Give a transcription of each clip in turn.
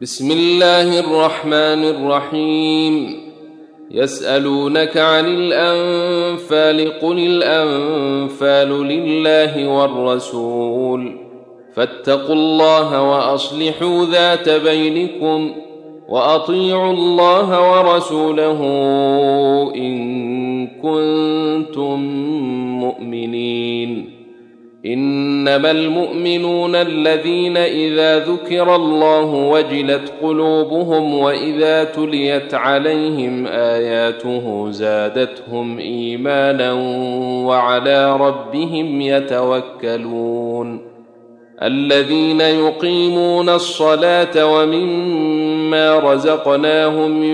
بسم الله الرحمن الرحيم. يسألونك عن الأنفال قل الأنفال لله والرسول فاتقوا الله وأصلحوا ذات بينكم وأطيعوا الله ورسوله إن كنتم مؤمنين. إنما المؤمنون الذين إذا ذكر الله وجلت قلوبهم وإذا تليت عليهم آياته زادتهم إيمانا وعلى ربهم يتوكلون. الذين يقيمون الصلاة ومما رزقناهم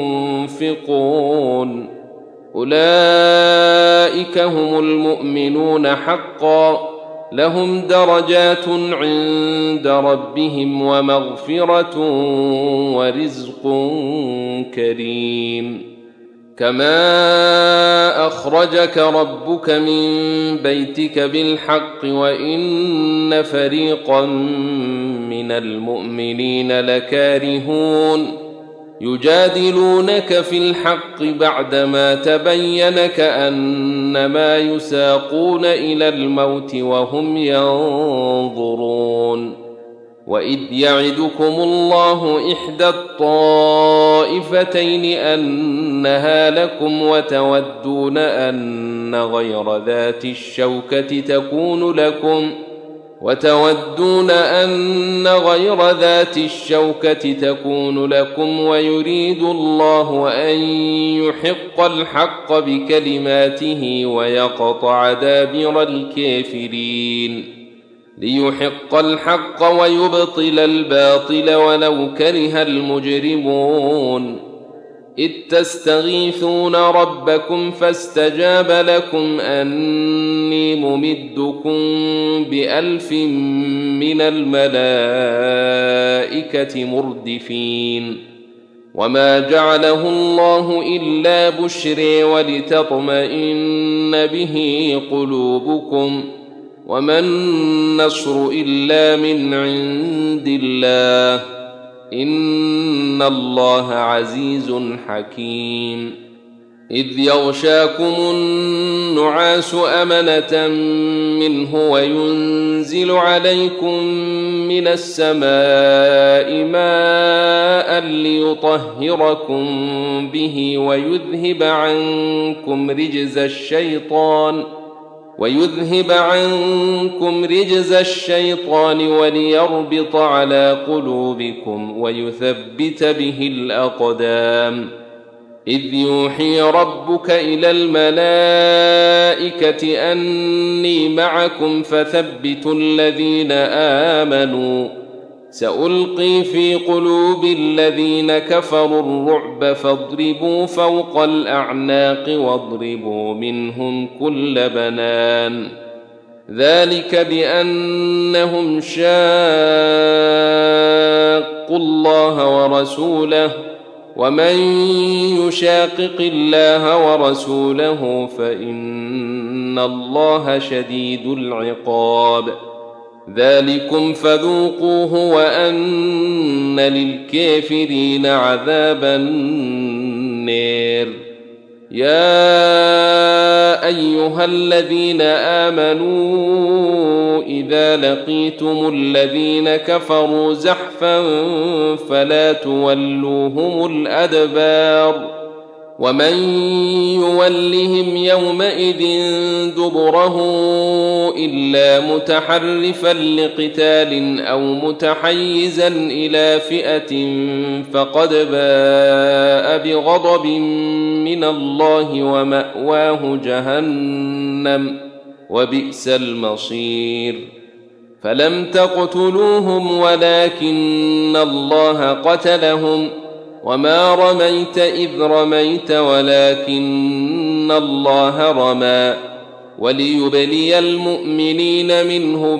ينفقون أولئك هم المؤمنون حقا لهم درجات عند ربهم ومغفرة ورزق كريم. كما أخرجك ربك من بيتك بالحق وإن فريقا من المؤمنين لكارهون يجادلونك في الحق بعدما تبين كأنما يساقون إلى الموت وهم ينظرون. وإذ يعدكم الله إحدى الطائفتين أنها لكم وتودون أن غير ذات الشوكة تكون لكم ويريد الله أن يحق الحق بكلماته ويقطع دابر الكافرين ليحق الحق ويبطل الباطل ولو كره المجرمون. إذ تستغيثون ربكم فاستجاب لكم أني ممدكم ب1000 من الملائكة مردفين. وما جعله الله إلا بشرى ولتطمئن به قلوبكم وما النصر إلا من عند الله إن الله عزيز حكيم. إذ يغشاكم النعاس أمنة منه وينزل عليكم من السماء ماء ليطهركم به ويذهب عنكم رجز الشيطان وليربط على قلوبكم ويثبت به الأقدام. إذ يوحي ربك إلى الملائكة أني معكم فثبتوا الذين آمنوا سألقي في قلوب الذين كفروا الرعب فاضربوا فوق الأعناق واضربوا منهم كل بنان. ذلك بأنهم شاقوا الله ورسوله ومن يشاقق الله ورسوله فإن الله شديد العقاب. ذلكم فذوقوه وأن للكافرين عذاب النار. يا أيها الذين آمنوا إذا لقيتم الذين كفروا زحفا فلا تولوهم الأدبار ومن يولهم يومئذ دبره إلا متحرفا لقتال أو متحيزا إلى فئة فقد باء بغضب من الله ومأواه جهنم وبئس المصير. فلم تقتلوهم ولكن الله قتلهم وما رميت إذ رميت ولكن الله رمى وليبلي المؤمنين منه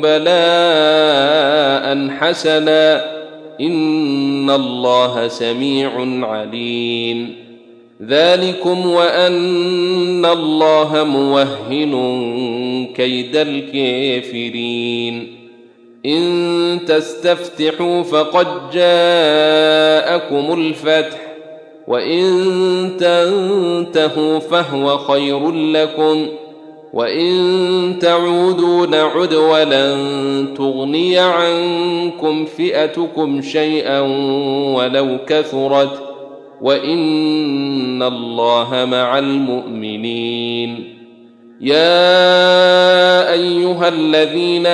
بلاء حسنا إن الله سميع عليم. ذلكم وأن الله موهن كيد الكافرين. إن تستفتحوا فقد جاءكم الفتح وإن تنتهوا فهو خير لكم وإن تعودوا نعد ولن تغني عنكم فئتكم شيئا ولو كثرت وإن الله مع المؤمنين. يا أيها الذين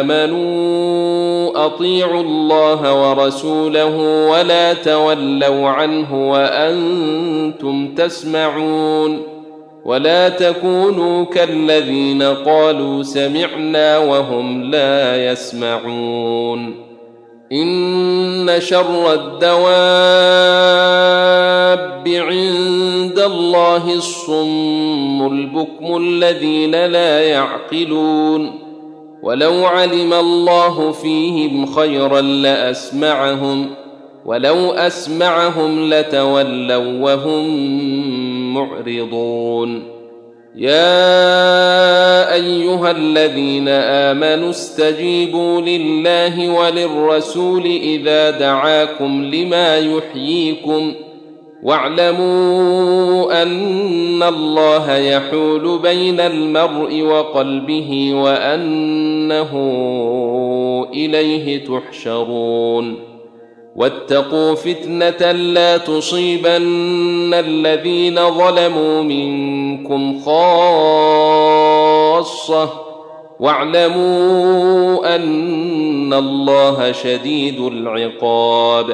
آمنوا أطيعوا الله ورسوله ولا تولوا عنه وأنتم تسمعون ولا تكونوا كالذين قالوا سمعنا وهم لا يسمعون. إن شر الدواب عند الله الصم البكم الذين لا يعقلون ولو علم الله فيهم خيرا لأسمعهم ولو أسمعهم لتولوا وهم معرضون. يا أيها الذين آمنوا استجيبوا لله وللرسول إذا دعاكم لما يحييكم واعلموا أن الله يحول بين المرء وقلبه وأنه إليه تحشرون. واتقوا فتنة لا تصيبن الذين ظلموا منكم خاصة واعلموا أن الله شديد العقاب.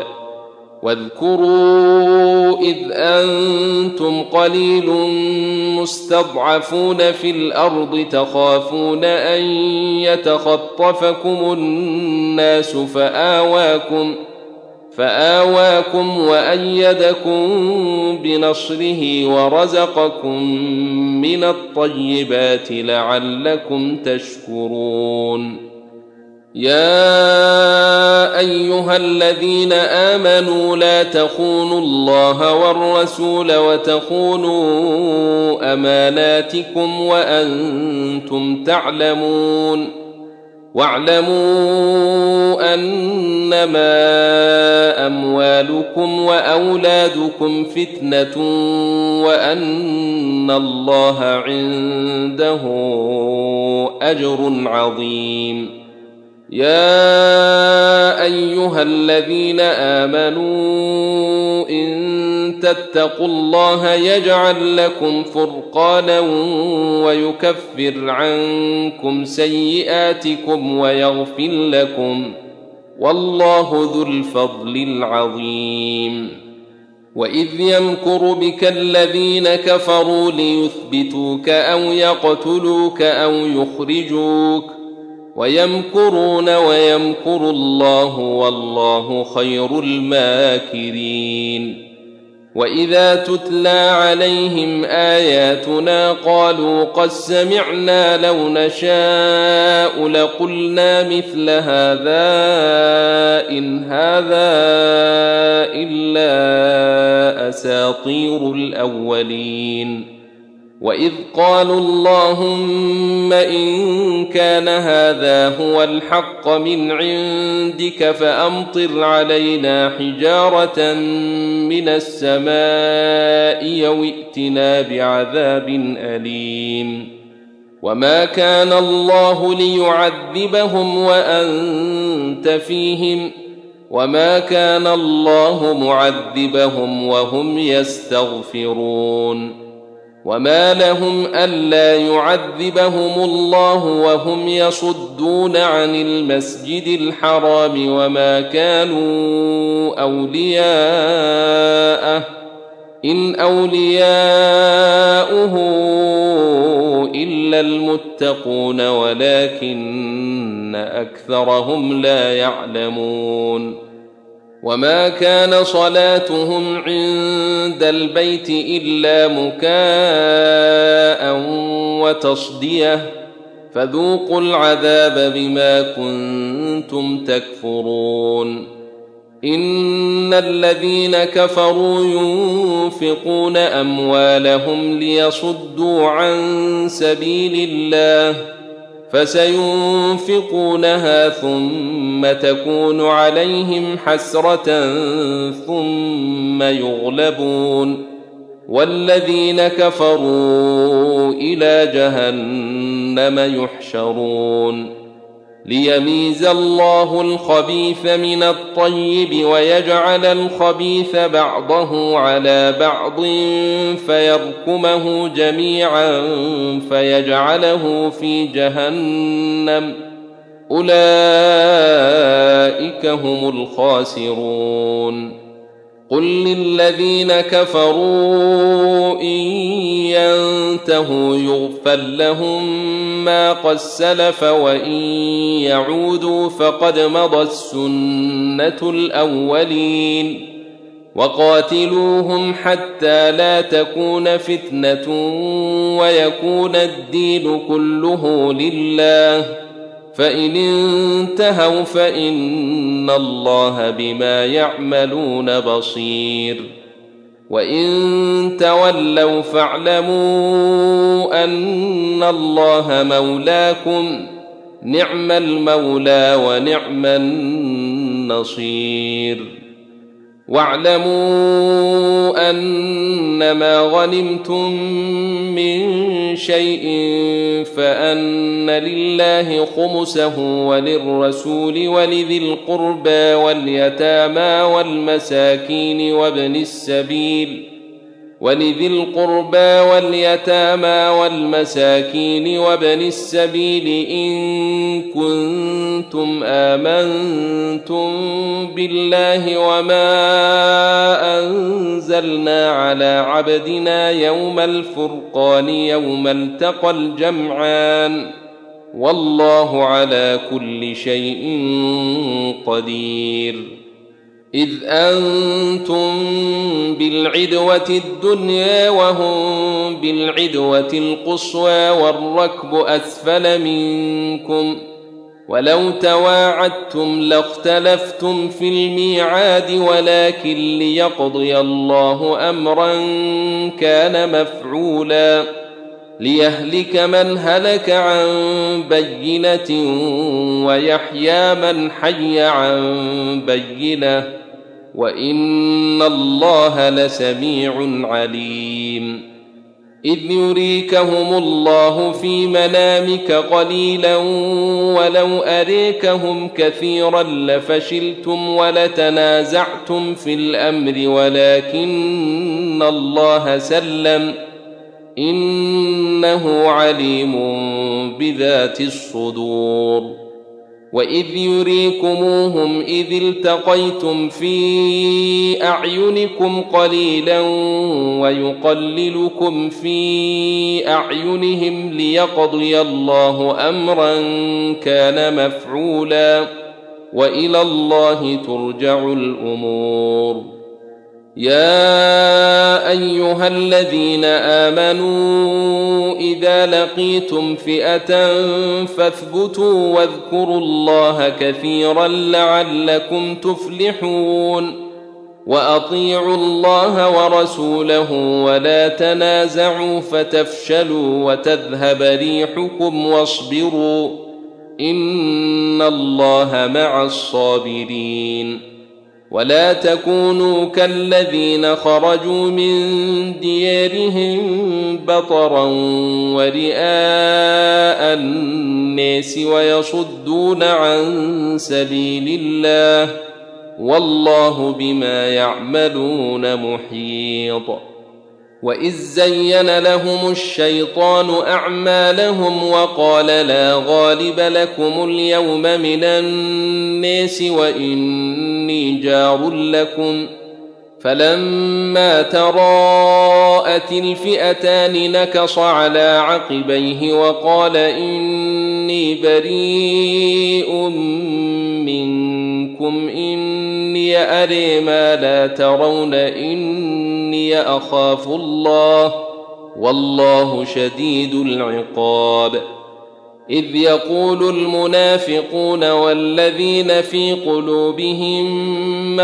واذكروا إذ أنتم قليل مستضعفون في الأرض تخافون أن يتخطفكم الناس فآواكم وأيدكم بنصره ورزقكم من الطيبات لعلكم تشكرون. يا أيها الذين آمنوا لا تخونوا الله والرسول وتخونوا أماناتكم وأنتم تعلمون واعلموا أنما أموالكم وأولادكم فتنة وأن الله عنده أجر عظيم. يا أيها الذين آمنوا إن تتقوا الله يجعل لكم فرقانا ويكفر عنكم سيئاتكم ويغفر لكم والله ذو الفضل العظيم. وإذ يمكر بك الذين كفروا ليثبتوك أو يقتلوك أو يخرجوك ويمكرون ويمكر الله والله خير الماكرين. وإذا تتلى عليهم آياتنا قالوا قد سمعنا لو نشاء لقلنا مثل هذا إن هذا إلا أساطير الأولين. وإذ قالوا اللهم إن كان هذا هو الحق من عندك فأمطر علينا حجارة من السماء أو ائتنا بعذاب أليم. وما كان الله ليعذبهم وأنت فيهم وما كان الله معذبهم وهم يستغفرون. وما لهم ألا يعذبهم الله وهم يصدون عن المسجد الحرام وما كانوا أولياءه إن أولياؤه إلا المتقون ولكن أكثرهم لا يعلمون. وما كان صلاتهم عند البيت إلا مكاء وتصدية فذوقوا العذاب بما كنتم تكفرون. إن الذين كفروا ينفقون أموالهم ليصدوا عن سبيل الله فسينفقونها ثم تكون عليهم حسرة ثم يغلبون والذين كفروا إلى جهنم يحشرون ليميز الله الخبيث من الطيب ويجعل الخبيث بعضه على بعض فيركمه جميعا فيجعله في جهنم أولئك هم الخاسرون قل للذين كفروا إن ينتهوا يغفر لهم ما قد سلف وإن يعودوا فقد مضت سنة الأولين وقاتلوهم حتى لا تكون فتنة ويكون الدين كله لله فإن انتهوا فإن الله بما يعملون بصير وإن تولوا فاعلموا أن الله مولاكم نعم المولى ونعم النصير واعلموا أنما غنمتم من شيء فأن لله خمسه وللرسول ولذي القربى واليتامى والمساكين وابن السبيل إن كنتم آمنتم بالله وما أنزلنا على عبدنا يوم الفرقان يوم التقى الجمعان والله على كل شيء قدير إذ أنتم بالعدوة الدنيا وهم بالعدوة القصوى والركب أسفل منكم ولو تواعدتم لاختلفتم في الميعاد ولكن ليقضي الله أمرا كان مفعولا ليهلك من هلك عن بينة ويحيى من حي عن بينة وإن الله لسميع عليم إذ يريكهم الله في منامك قليلا ولو أريكهم كثيرا لفشلتم ولتنازعتم في الأمر ولكن الله سلم إنه عليم بذات الصدور وإذ يريكموهم إذ التقيتم في أعينكم قليلا ويقللكم في أعينهم ليقضي الله أمرا كان مفعولا وإلى الله ترجع الأمور يا أيها الذين آمنوا إذا لقيتم فئة فاثبتوا واذكروا الله كثيرا لعلكم تفلحون وأطيعوا الله ورسوله ولا تنازعوا فتفشلوا وتذهب ريحكم واصبروا إن الله مع الصابرين ولا تكونوا كالذين خرجوا من ديارهم بطرا ورئاء الناس ويصدون عن سبيل الله والله بما يعملون محيط وإذ زين لهم الشيطان أعمالهم وقال لا غالب لكم اليوم من الناس وإني جار لكم فلما تراءت الفئتان نكص على عقبيه وقال إني بريء منكم إني أري ما لا ترون إني أخاف الله والله شديد العقاب إذ يقول المنافقون والذين في قلوبهم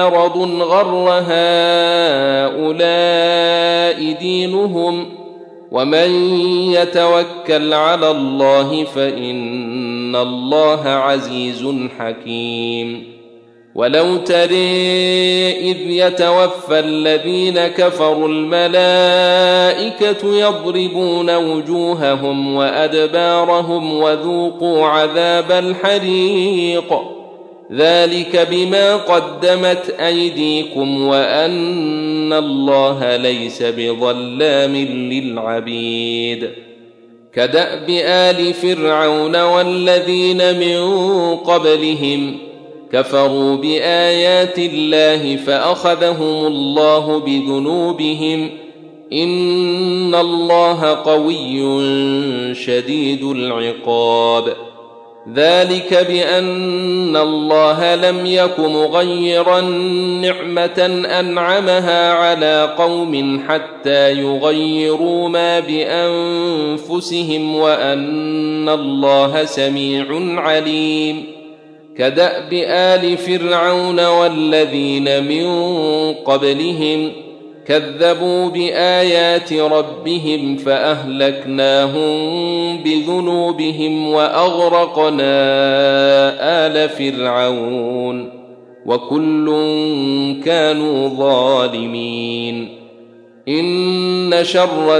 مرض غر هؤلاء دينهم ومن يتوكل على الله فإن الله عزيز حكيم. ولو ترى إذ يتوفى الذين كفروا الملائكة يضربون وجوههم وأدبارهم وذوقوا عذاب الحريق ذلك بما قدمت أيديكم وأن الله ليس بظلام للعبيد. كدأب آل فرعون والذين من قبلهم كفروا بآيات الله فأخذهم الله بذنوبهم إن الله قوي شديد العقاب. ذلك بأن الله لم يك مغيرا نعمة أنعمها على قوم حتى يغيروا ما بأنفسهم وأن الله سميع عليم. كدأب آل فرعون والذين من قبلهم كذبوا بآيات ربهم فأهلكناهم بذنوبهم وأغرقنا آل فرعون وكل كانوا ظالمين. إن شر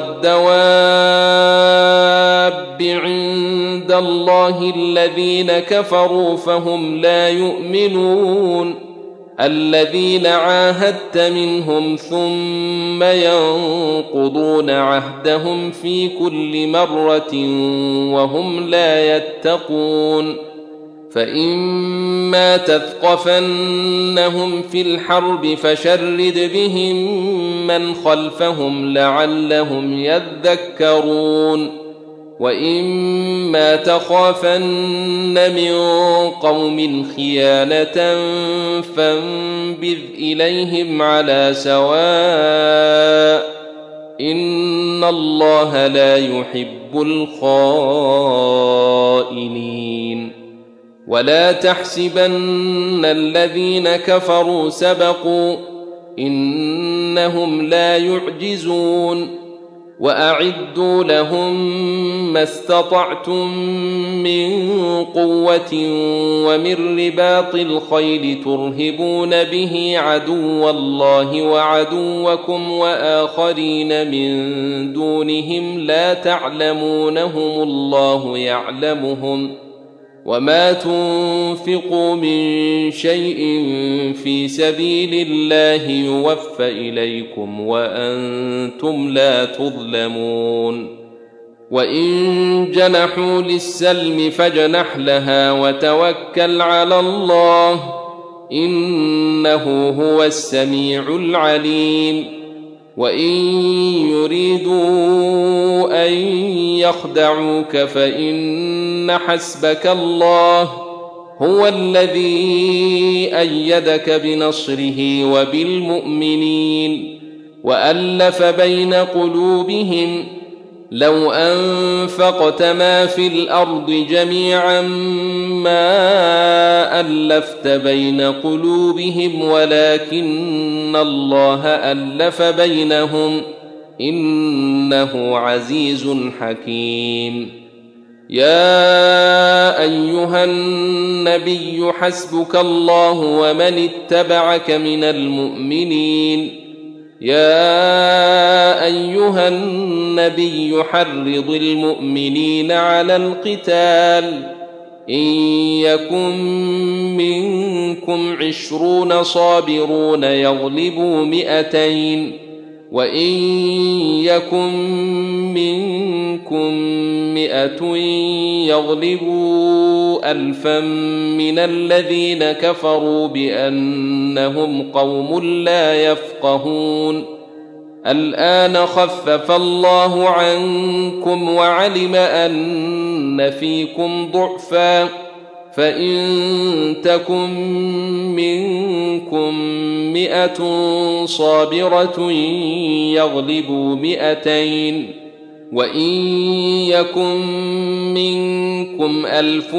الدواب عند الله الذين كفروا فهم لا يؤمنون الذين عاهدت منهم ثم ينقضون عهدهم في كل مرة وهم لا يتقون. فإما تثقفنهم في الحرب فشرد بهم من خلفهم لعلهم يذكرون. وإما تخافن من قوم خيانة فانبذ إليهم على سواء إن الله لا يحب الخائنين. ولا تحسبن الذين كفروا سبقوا إنهم لا يعجزون. وأعدوا لهم ما استطعتم من قوة ومن رباط الخيل ترهبون به عدو الله وعدوكم وآخرين من دونهم لا تعلمونهم الله يعلمهم وما تنفقوا من شيء في سبيل الله يوفى إليكم وأنتم لا تظلمون. وإن جنحوا للسلم فاجنح لها وتوكل على الله إنه هو السميع العليم. وإن يريدوا أن يخدعوك فإن حسبك الله هو الذي أيدك بنصره وبالمؤمنين وألف بين قلوبهم لو أنفقت ما في الأرض جميعا ما ألفت بين قلوبهم ولكن الله ألف بينهم إنه عزيز حكيم. يا أيها النبي حسبك الله ومن اتبعك من المؤمنين. يا أيها النبي حرض المؤمنين على القتال إن يكن منكم 20 صابرون يغلبوا 200 وإن يكن منكم 100 يغلبوا 1000 من الذين كفروا بأنهم قوم لا يفقهون. الآن خفف الله عنكم وعلم أن فيكم ضعفا فإن تكن منكم 100 صابرة يغلبوا 200 وإن يكن منكم 1000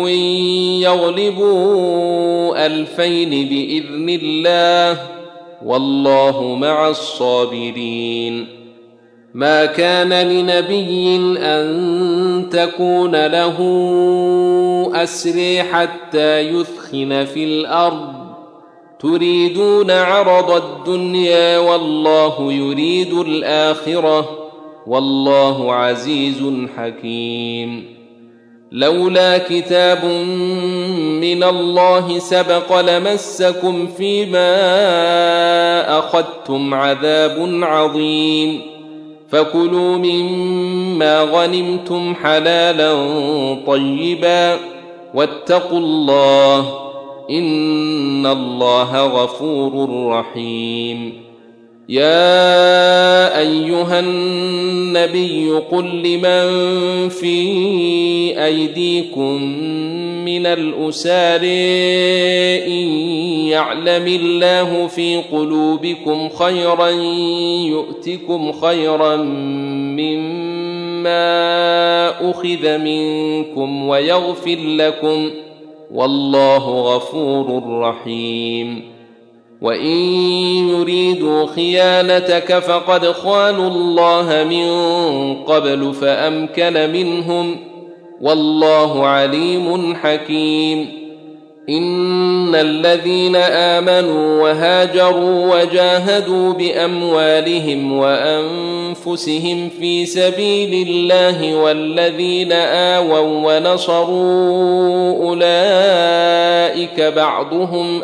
يغلبوا 2000 بإذن الله والله مع الصابرين. ما كان لنبي أن تكون له أسرى حتى يثخن في الأرض تريدون عرض الدنيا والله يريد الآخرة والله عزيز حكيم. لولا كتاب من الله سبق لمسكم فيما أخذتم عذاب عظيم، فكلوا مما غنمتم حلالا طيبا واتقوا الله إن الله غفور رحيم. يا أيها النبي قل لمن في أيديكم من الأسار إن يعلم الله في قلوبكم خيرا يؤتكم خيرا مما أخذ منكم ويغفر لكم والله غفور رحيم. وإن يريدوا خيانتك فقد خانوا الله من قبل فأمكن منهم والله عليم حكيم. إن الذين آمنوا وهاجروا وجاهدوا بأموالهم وأنفسهم في سبيل الله والذين آووا ونصروا أولئك بعضهم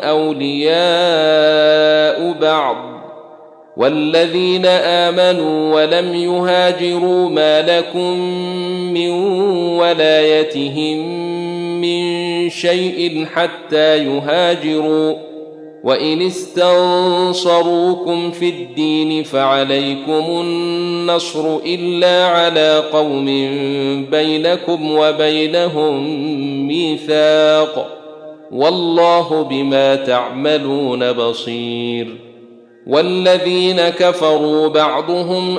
أولياء بعض والذين آمنوا ولم يهاجروا ما لكم من ولايتهم من شيء حتى يهاجروا وإن استنصروكم في الدين فعليكم النصر إلا على قوم بينكم وبينهم ميثاق والله بما تعملون بصير. والذين كفروا بعضهم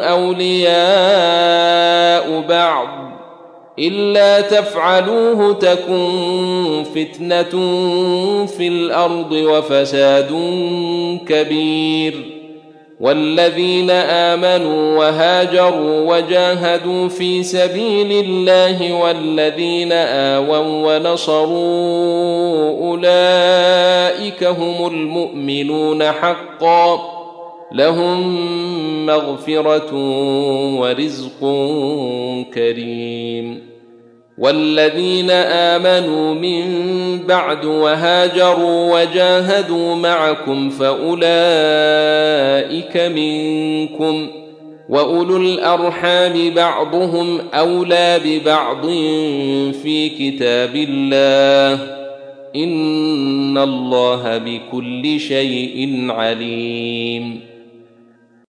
أولياء بعض إلا تفعلوه تكن فتنة في الأرض وفساد كبير. والذين آمنوا وهاجروا وجاهدوا في سبيل الله والذين آووا ونصروا أولئك هم المؤمنون حقا لهم مغفرة ورزق كريم. والذين آمنوا من بعد وهاجروا وجاهدوا معكم فأولئك منكم وأولو الأرحام بعضهم أولى ببعض في كتاب الله إن الله بكل شيء عليم.